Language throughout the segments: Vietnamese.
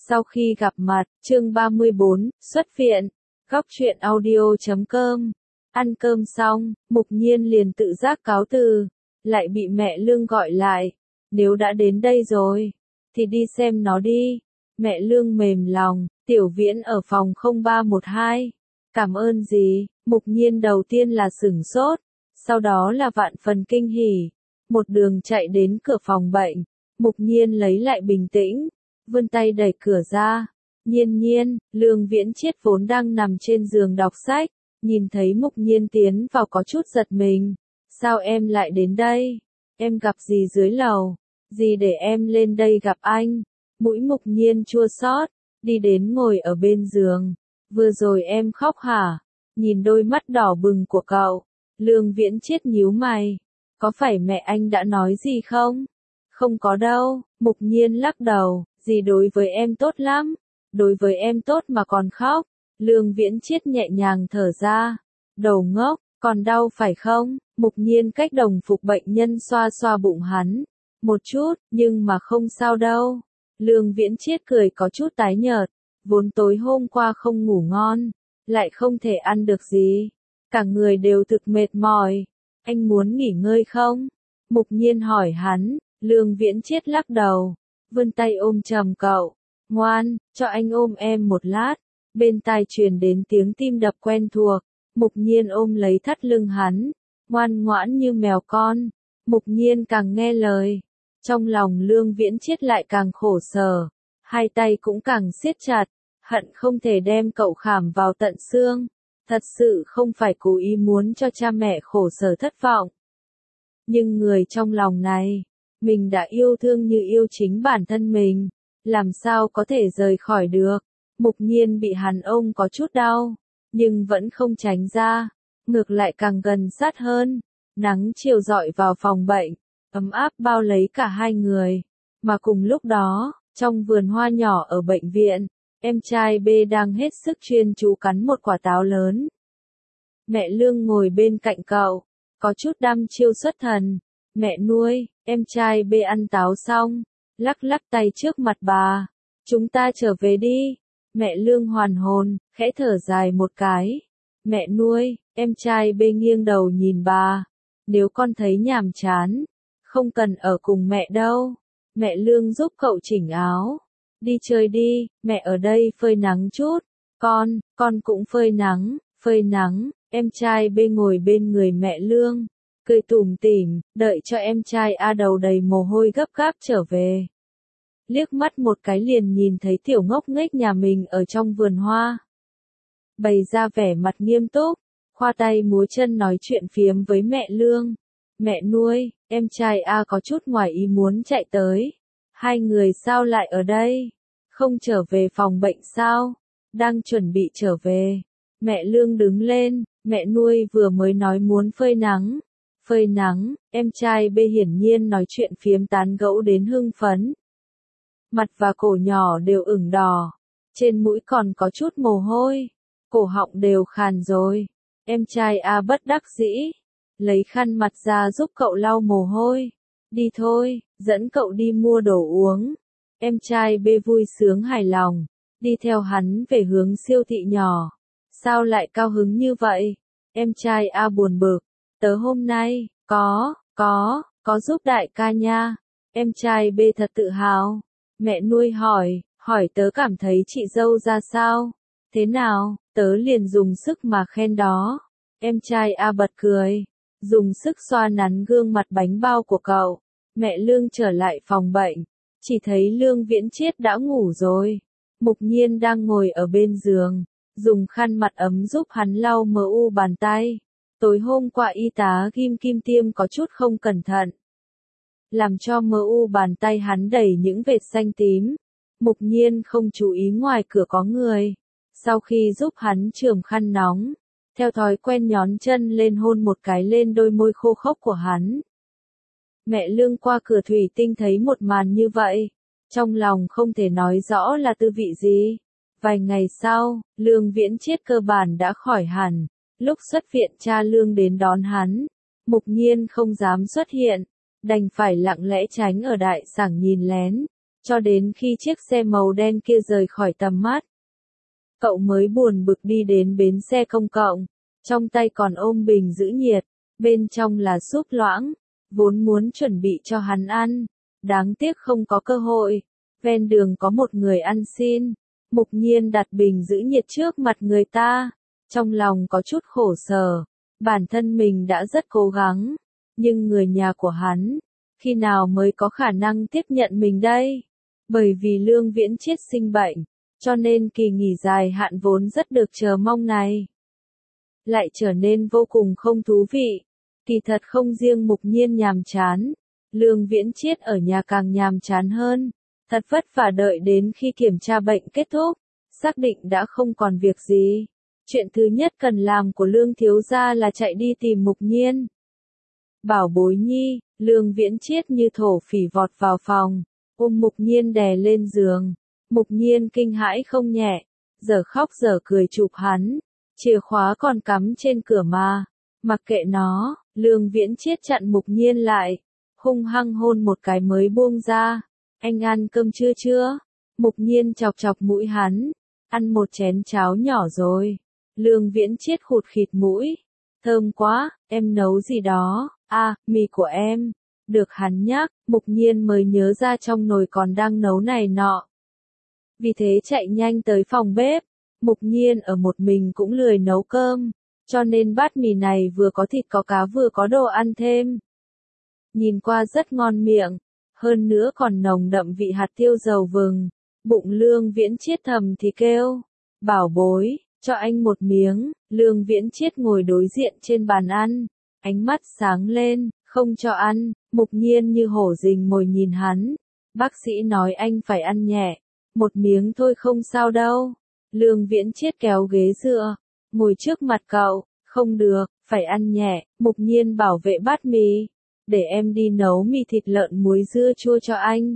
Sau khi gặp mặt, chương 34, xuất viện, góc truyện audio.com. Ăn cơm xong, Mục Nhiên liền tự giác cáo từ, lại bị mẹ Lương gọi lại. Nếu đã đến đây rồi, thì đi xem nó đi. Mẹ Lương mềm lòng, Tiểu Viễn ở phòng 0312. Cảm ơn gì? Mục Nhiên đầu tiên là sửng sốt, sau đó là vạn phần kinh hỉ. Một đường chạy đến cửa phòng bệnh, Mục Nhiên lấy lại bình tĩnh, vươn tay đẩy cửa ra. Nhiên, Lương Viễn Chiết vốn đang nằm trên giường đọc sách, nhìn thấy Mục Nhiên tiến vào có chút giật mình. Sao em lại đến đây? Em gặp dì dưới lầu, dì để em lên đây gặp anh. Mũi Mục Nhiên chua xót, đi đến ngồi ở bên giường. Vừa rồi em khóc hả? Nhìn đôi mắt đỏ bừng của cậu, Lương Viễn Chiết nhíu mày. Có phải mẹ anh đã nói gì không? Không có đâu, Mục Nhiên lắc đầu, dì đối với em tốt lắm. Đối với em tốt mà còn khóc. Lương Viễn Chiết nhẹ nhàng thở ra. Đầu ngốc, còn đau phải không? Mục Nhiên cách đồng phục bệnh nhân xoa xoa bụng hắn. Một chút, nhưng mà không sao đâu. Lương Viễn Chiết cười có chút tái nhợt. Vốn tối hôm qua không ngủ ngon, lại không thể ăn được gì. Cả người đều thực mệt mỏi. Anh muốn nghỉ ngơi không? Mục Nhiên hỏi hắn. Lương Viễn Chiết lắc đầu, vươn tay ôm chầm cậu. Ngoan, cho anh ôm em một lát. Bên tai truyền đến tiếng tim đập quen thuộc. Mục Nhiên ôm lấy thắt lưng hắn, ngoan ngoãn như mèo con. Mục Nhiên càng nghe lời, trong lòng Lương Viễn Chiết lại càng khổ sở, hai tay cũng càng siết chặt, hận không thể đem cậu khảm vào tận xương. Thật sự không phải cố ý muốn cho cha mẹ khổ sở thất vọng. Nhưng người trong lòng này, mình đã yêu thương như yêu chính bản thân mình, làm sao có thể rời khỏi được. Mục Nhiên bị hắn ôm có chút đau, nhưng vẫn không tránh ra, ngược lại càng gần sát hơn. Nắng chiều rọi vào phòng bệnh, ấm áp bao lấy cả hai người. Mà cùng lúc đó, trong vườn hoa nhỏ ở bệnh viện, em trai B đang hết sức chuyên chú cắn một quả táo lớn. Mẹ Lương ngồi bên cạnh cậu, có chút đăm chiêu xuất thần. Mẹ nuôi, em trai B ăn táo xong, lắc lắc tay trước mặt bà. Chúng ta trở về đi. Mẹ Lương hoàn hồn, khẽ thở dài một cái. Mẹ nuôi, em trai B nghiêng đầu nhìn bà. Nếu con thấy nhàm chán, không cần ở cùng mẹ đâu. Mẹ Lương giúp cậu chỉnh áo. Đi chơi đi, mẹ ở đây phơi nắng chút. Con cũng phơi nắng. Em trai B ngồi bên người mẹ Lương, cười tủm tỉm, đợi cho em trai A đầu đầy mồ hôi gấp gáp trở về. Liếc mắt một cái liền nhìn thấy tiểu ngốc nghếch nhà mình ở trong vườn hoa. Bày ra vẻ mặt nghiêm túc, khoa tay múa chân nói chuyện phiếm với mẹ Lương. Mẹ nuôi, em trai A có chút ngoài ý muốn chạy tới. Hai người sao lại ở đây? Không trở về phòng bệnh sao? Đang chuẩn bị trở về. Mẹ Lương đứng lên, mẹ nuôi vừa mới nói muốn phơi nắng. Phơi nắng, em trai B hiển nhiên nói chuyện phiếm tán gẫu đến hưng phấn. Mặt và cổ nhỏ đều ửng đỏ, trên mũi còn có chút mồ hôi, cổ họng đều khàn rồi. Em trai A bất đắc dĩ, lấy khăn mặt ra giúp cậu lau mồ hôi. Đi thôi, dẫn cậu đi mua đồ uống. Em trai B vui sướng hài lòng, đi theo hắn về hướng siêu thị nhỏ. Sao lại cao hứng như vậy? Em trai A buồn bực, tớ hôm nay, có giúp đại ca nha. Em trai B thật tự hào. Mẹ nuôi hỏi tớ cảm thấy chị dâu ra sao? Thế nào? Tớ liền dùng sức mà khen đó. Em trai A bật cười, dùng sức xoa nắn gương mặt bánh bao của cậu. Mẹ Lương trở lại phòng bệnh, chỉ thấy Lương Viễn Chiết đã ngủ rồi. Mục Nhiên đang ngồi ở bên giường, dùng khăn mặt ấm giúp hắn lau mờ u bàn tay. Tối hôm qua y tá ghim kim tiêm có chút không cẩn thận, làm cho mờ u bàn tay hắn đầy những vệt xanh tím. Mục Nhiên không chú ý ngoài cửa có người. Sau khi giúp hắn chườm khăn nóng, theo thói quen nhón chân lên hôn một cái lên đôi môi khô khốc của hắn. Mẹ Lương qua cửa thủy tinh thấy một màn như vậy, trong lòng không thể nói rõ là tư vị gì. Vài ngày sau, Lương Viễn Chiết cơ bản đã khỏi hẳn. Lúc xuất viện cha Lương đến đón hắn, Mục Nhiên không dám xuất hiện, đành phải lặng lẽ tránh ở đại sảnh nhìn lén. cho đến khi chiếc xe màu đen kia rời khỏi tầm mắt. Cậu mới buồn bực đi đến bến xe công cộng, trong tay còn ôm bình giữ nhiệt, bên trong là súp loãng, vốn muốn chuẩn bị cho hắn ăn, đáng tiếc không có cơ hội. Ven đường có một người ăn xin, Mục Nhiên đặt bình giữ nhiệt trước mặt người ta, trong lòng có chút khổ sở, bản thân mình đã rất cố gắng, nhưng người nhà của hắn, khi nào mới có khả năng tiếp nhận mình đây? Bởi vì Lương Viễn Chiết sinh bệnh, cho nên kỳ nghỉ dài hạn vốn rất được chờ mong này, lại trở nên vô cùng không thú vị. Kỳ thật không riêng Mục Nhiên nhàm chán, Lương Viễn Chiết ở nhà càng nhàm chán hơn, thật vất vả đợi đến khi kiểm tra bệnh kết thúc, xác định đã không còn việc gì. Chuyện thứ nhất cần làm của Lương thiếu gia là chạy đi tìm Mục Nhiên. Bảo bối nhi, Lương Viễn Chiết như thổ phỉ vọt vào phòng, ôm Mục Nhiên đè lên giường. Mục Nhiên kinh hãi không nhẹ, giờ khóc giờ cười chụp hắn, chìa khóa còn cắm trên cửa mà. Mặc kệ nó, Lương Viễn Chiết chặn Mục Nhiên lại, hung hăng hôn một cái mới buông ra. Anh ăn cơm chưa chưa? Mục Nhiên chọc chọc mũi hắn, ăn một chén cháo nhỏ rồi. Lương Viễn Chiết khụt khịt mũi, thơm quá, em nấu gì đó? À, mì của em. Được hắn nhắc, Mục Nhiên mới nhớ ra trong nồi còn đang nấu này nọ. Vì thế chạy nhanh tới phòng bếp, Mục Nhiên ở một mình cũng lười nấu cơm, cho nên bát mì này vừa có thịt có cá vừa có đồ ăn thêm. Nhìn qua rất ngon miệng, hơn nữa còn nồng đậm vị hạt tiêu dầu vừng. Bụng Lương Viễn Chiết thầm thì kêu, bảo bối, cho anh một miếng. Lương Viễn Chiết ngồi đối diện trên bàn ăn, ánh mắt sáng lên, không cho ăn. Mục Nhiên như hổ rình mồi nhìn hắn, bác sĩ nói anh phải ăn nhẹ, một miếng thôi không sao đâu. Lương Viễn Chiết kéo ghế dựa, ngồi trước mặt cậu, không được, phải ăn nhẹ. Mục Nhiên bảo vệ bát mì, để em đi nấu mì thịt lợn muối dưa chua cho anh.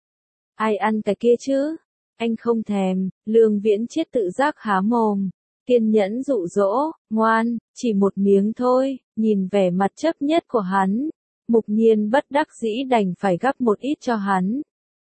Ai ăn cái kia chứ? Anh không thèm. Lương Viễn Chiết tự giác há mồm, kiên nhẫn dụ dỗ, ngoan, chỉ một miếng thôi. Nhìn vẻ mặt chấp nhất của hắn, Mục Nhiên bất đắc dĩ đành phải gắp một ít cho hắn.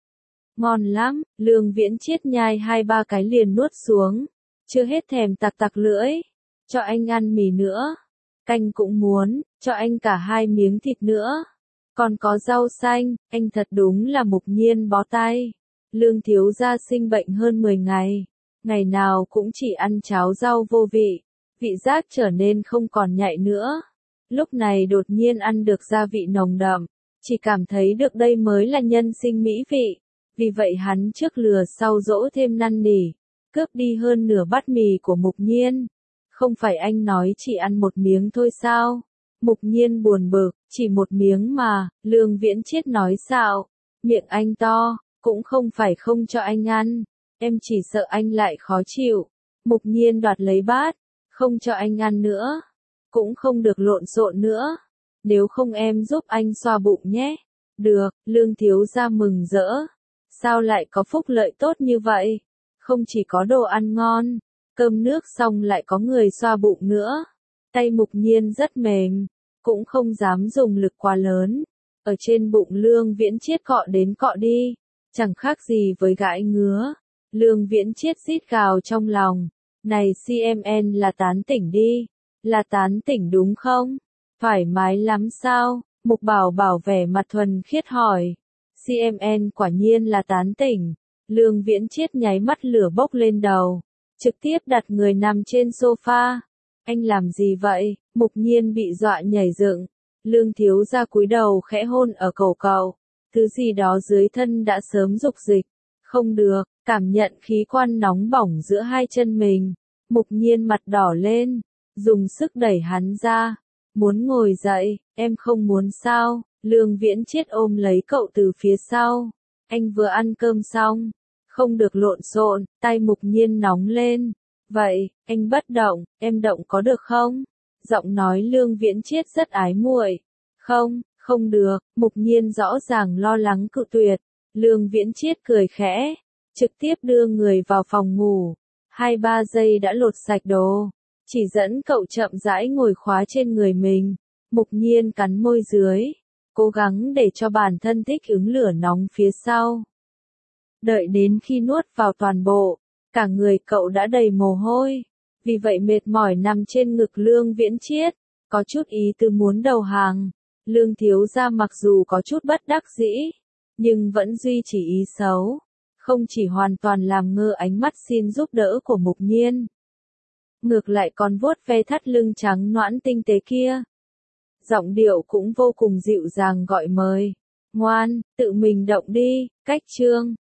Ngon lắm, Lương Viễn Chiết nhai 2-3 cái liền nuốt xuống, chưa hết thèm tặc tặc lưỡi. Cho anh ăn mì nữa, canh cũng muốn, cho anh cả 2 miếng thịt nữa. Còn có rau xanh, anh thật đúng là Mục Nhiên bó tay. Lương thiếu gia sinh bệnh hơn 10 ngày, ngày nào cũng chỉ ăn cháo rau vô vị, vị giác trở nên không còn nhạy nữa. Lúc này đột nhiên ăn được gia vị nồng đậm, chỉ cảm thấy được đây mới là nhân sinh mỹ vị. Vì vậy hắn trước lừa sau dỗ thêm năn nỉ, cướp đi hơn nửa bát mì của Mục Nhiên. Không phải anh nói chỉ ăn một miếng thôi sao? Mục Nhiên buồn bực, chỉ một miếng mà. Lương Viễn Chiết nói xạo, miệng anh to, cũng không phải không cho anh ăn, em chỉ sợ anh lại khó chịu. Mục Nhiên đoạt lấy bát, không cho anh ăn nữa, cũng không được lộn xộn nữa, nếu không em giúp anh xoa bụng nhé. Được, Lương thiếu gia mừng rỡ, sao lại có phúc lợi tốt như vậy? Không chỉ có đồ ăn ngon, cơm nước xong lại có người xoa bụng nữa. Tay Mục Nhiên rất mềm, cũng không dám dùng lực quá lớn, ở trên bụng Lương Viễn Chiết cọ đến cọ đi, chẳng khác gì với gãi ngứa. Lương Viễn Chiết rít gào trong lòng, này CMN là tán tỉnh đi, là tán tỉnh đúng không? Thoải mái lắm sao? Mục Bảo Bảo vẻ mặt thuần khiết hỏi. CMN quả nhiên là tán tỉnh. Lương Viễn Chiết nháy mắt lửa bốc lên đầu, trực tiếp đặt người nằm trên sofa. Anh làm gì vậy? Mục Nhiên bị dọa nhảy dựng. Lương thiếu gia cúi đầu khẽ hôn ở cổ cậu, thứ gì đó dưới thân đã sớm dục dịch. Không được, cảm nhận khí quan nóng bỏng giữa hai chân mình. Mục Nhiên mặt đỏ lên, dùng sức đẩy hắn ra. Muốn ngồi dậy, em không muốn sao? Lương Viễn Chiết ôm lấy cậu từ phía sau. Anh vừa ăn cơm xong, không được lộn xộn. Tay Mục Nhiên nóng lên. Vậy, anh bất động, em động có được không? Giọng nói Lương Viễn Chiết rất ái muội. Không, không được. Mục Nhiên rõ ràng lo lắng cự tuyệt. Lương Viễn Chiết cười khẽ, trực tiếp đưa người vào phòng ngủ. 2-3 giây đã lột sạch đồ, chỉ dẫn cậu chậm rãi ngồi khóa trên người mình. Mục Nhiên cắn môi dưới, cố gắng để cho bản thân thích ứng lửa nóng phía sau. Đợi đến khi nuốt vào toàn bộ, cả người cậu đã đầy mồ hôi. Vì vậy mệt mỏi nằm trên ngực Lương Viễn Chiết, có chút ý tư muốn đầu hàng. Lương thiếu gia mặc dù có chút bất đắc dĩ, nhưng vẫn duy trì ý xấu, không chỉ hoàn toàn làm ngơ ánh mắt xin giúp đỡ của Mục Nhiên, ngược lại còn vuốt ve thắt lưng trắng nõn tinh tế kia. Giọng điệu cũng vô cùng dịu dàng gọi mời. Ngoan, tự mình động đi, cách chương.